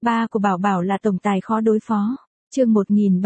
Ba của Bảo Bảo là tổng tài khó đối phó. Chương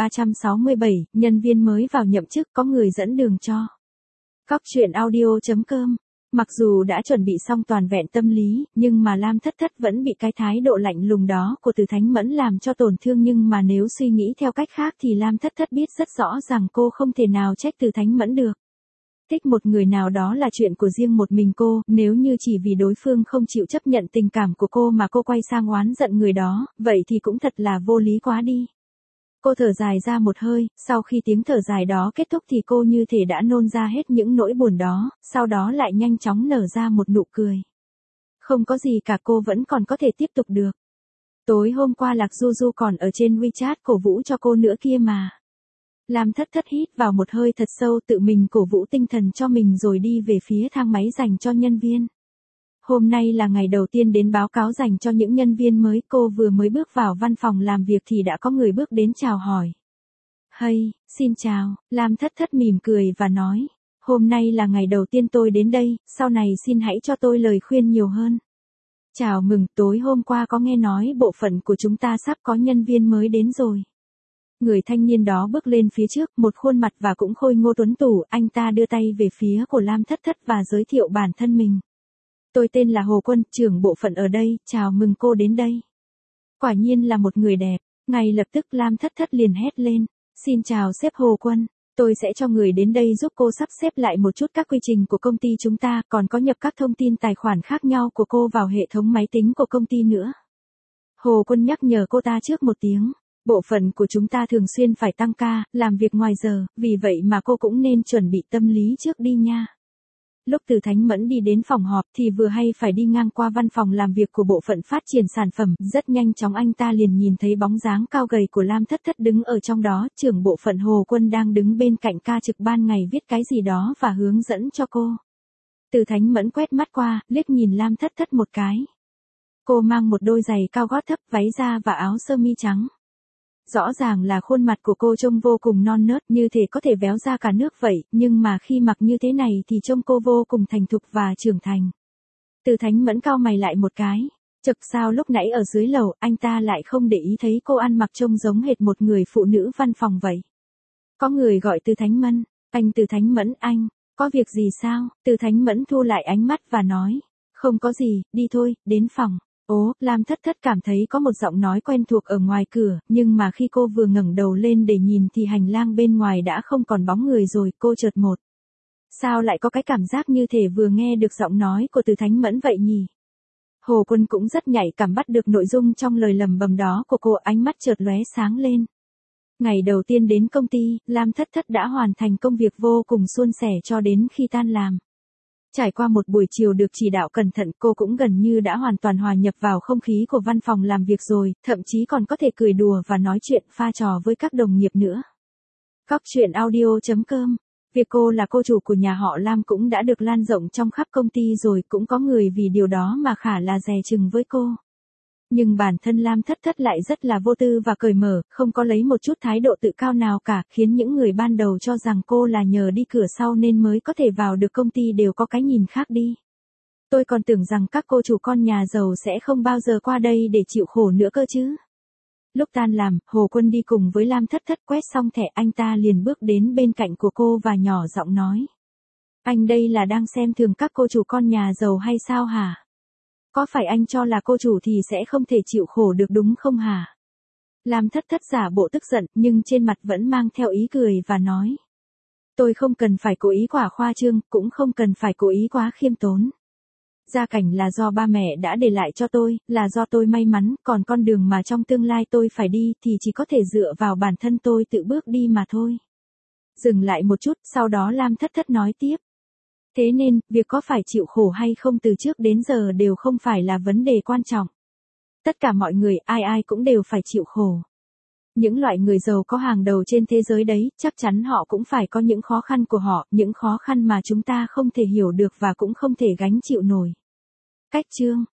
1367, nhân viên mới vào nhậm chức có người dẫn đường cho. Cóc truyện audio.com. Mặc dù đã chuẩn bị xong toàn vẹn tâm lý, nhưng mà Lam Thất Thất vẫn bị cái thái độ lạnh lùng đó của Từ Thánh Mẫn làm cho tổn thương, nhưng mà nếu suy nghĩ theo cách khác thì Lam Thất Thất biết rất rõ rằng cô không thể nào trách Từ Thánh Mẫn được. Thích một người nào đó là chuyện của riêng một mình cô, nếu như chỉ vì đối phương không chịu chấp nhận tình cảm của cô mà cô quay sang oán giận người đó, vậy thì cũng thật là vô lý quá đi. Cô thở dài ra một hơi, sau khi tiếng thở dài đó kết thúc thì cô như thể đã nôn ra hết những nỗi buồn đó, sau đó lại nhanh chóng nở ra một nụ cười. Không có gì cả, cô vẫn còn có thể tiếp tục được. Tối hôm qua Lạc Du Du còn ở trên WeChat cổ vũ cho cô nữa kia mà. Lam Thất Thất hít vào một hơi thật sâu, tự mình cổ vũ tinh thần cho mình rồi đi về phía thang máy dành cho nhân viên. Hôm nay là ngày đầu tiên đến báo cáo dành cho những nhân viên mới, cô vừa mới bước vào văn phòng làm việc thì đã có người bước đến chào hỏi. Hey, xin chào, Lam Thất Thất mỉm cười và nói, hôm nay là ngày đầu tiên tôi đến đây, sau này xin hãy cho tôi lời khuyên nhiều hơn. Chào mừng, tối hôm qua có nghe nói bộ phận của chúng ta sắp có nhân viên mới đến rồi. Người thanh niên đó bước lên phía trước, một khuôn mặt và cũng khôi ngô tuấn tủ, anh ta đưa tay về phía của Lam Thất Thất và giới thiệu bản thân mình. Tôi tên là Hồ Quân, trưởng bộ phận ở đây, chào mừng cô đến đây. Quả nhiên là một người đẹp, ngay lập tức Lam Thất Thất liền hét lên, xin chào sếp Hồ Quân, tôi sẽ cho người đến đây giúp cô sắp xếp lại một chút các quy trình của công ty chúng ta, còn có nhập các thông tin tài khoản khác nhau của cô vào hệ thống máy tính của công ty nữa. Hồ Quân nhắc nhở cô ta trước một tiếng. Bộ phận của chúng ta thường xuyên phải tăng ca, làm việc ngoài giờ, vì vậy mà cô cũng nên chuẩn bị tâm lý trước đi nha. Lúc Từ Thánh Mẫn đi đến phòng họp thì vừa hay phải đi ngang qua văn phòng làm việc của bộ phận phát triển sản phẩm, rất nhanh chóng anh ta liền nhìn thấy bóng dáng cao gầy của Lam Thất Thất đứng ở trong đó, trưởng bộ phận Hồ Quân đang đứng bên cạnh ca trực ban ngày viết cái gì đó và hướng dẫn cho cô. Từ Thánh Mẫn quét mắt qua, liếc nhìn Lam Thất Thất một cái. Cô mang một đôi giày cao gót thấp, váy da và áo sơ mi trắng. Rõ ràng là khuôn mặt của cô trông vô cùng non nớt, như thể có thể véo ra cả nước vậy, nhưng mà khi mặc như thế này thì trông cô vô cùng thành thục và trưởng thành. Từ Thánh Mẫn cau mày lại một cái, chực sao lúc nãy ở dưới lầu anh ta lại không để ý thấy cô ăn mặc trông giống hệt một người phụ nữ văn phòng vậy. Có người gọi Từ Thánh Mẫn, anh Từ Thánh Mẫn anh, có việc gì sao? Từ Thánh Mẫn thu lại ánh mắt và nói, không có gì, đi thôi, đến phòng. Ố, Lam Thất Thất cảm thấy có một giọng nói quen thuộc ở ngoài cửa, nhưng mà khi cô vừa ngẩng đầu lên để nhìn thì hành lang bên ngoài đã không còn bóng người rồi, cô chợt một. Sao lại có cái cảm giác như thể vừa nghe được giọng nói của Từ Thánh Mẫn vậy nhỉ? Hồ Quân cũng rất nhạy cảm bắt được nội dung trong lời lẩm bẩm đó của cô, ánh mắt chợt lóe sáng lên. Ngày đầu tiên đến công ty, Lam Thất Thất đã hoàn thành công việc vô cùng suôn sẻ cho đến khi tan làm. Trải qua một buổi chiều được chỉ đạo cẩn thận, cô cũng gần như đã hoàn toàn hòa nhập vào không khí của văn phòng làm việc rồi, thậm chí còn có thể cười đùa và nói chuyện pha trò với các đồng nghiệp nữa. Cóc truyện audio.com. Việc cô là cô chủ của nhà họ Lam cũng đã được lan rộng trong khắp công ty rồi, cũng có người vì điều đó mà khá là dè chừng với cô. Nhưng bản thân Lam Thất Thất lại rất là vô tư và cởi mở, không có lấy một chút thái độ tự cao nào cả, khiến những người ban đầu cho rằng cô là nhờ đi cửa sau nên mới có thể vào được công ty đều có cái nhìn khác đi. Tôi còn tưởng rằng các cô chủ con nhà giàu sẽ không bao giờ qua đây để chịu khổ nữa cơ chứ. Lúc tan làm, Hồ Quân đi cùng với Lam Thất Thất quét xong thẻ, anh ta liền bước đến bên cạnh của cô và nhỏ giọng nói. Anh đây là đang xem thường các cô chủ con nhà giàu hay sao hả? Có phải anh cho là cô chủ thì sẽ không thể chịu khổ được đúng không hả? Lam Thất Thất giả bộ tức giận nhưng trên mặt vẫn mang theo ý cười và nói. Tôi không cần phải cố ý quá khoa trương, cũng không cần phải cố ý quá khiêm tốn. Gia cảnh là do ba mẹ đã để lại cho tôi, là do tôi may mắn, còn con đường mà trong tương lai tôi phải đi thì chỉ có thể dựa vào bản thân tôi tự bước đi mà thôi. Dừng lại một chút, sau đó Lam Thất Thất nói tiếp. Thế nên, việc có phải chịu khổ hay không từ trước đến giờ đều không phải là vấn đề quan trọng. Tất cả mọi người, ai ai cũng đều phải chịu khổ. Những loại người giàu có hàng đầu trên thế giới đấy, chắc chắn họ cũng phải có những khó khăn của họ, những khó khăn mà chúng ta không thể hiểu được và cũng không thể gánh chịu nổi. Cách chương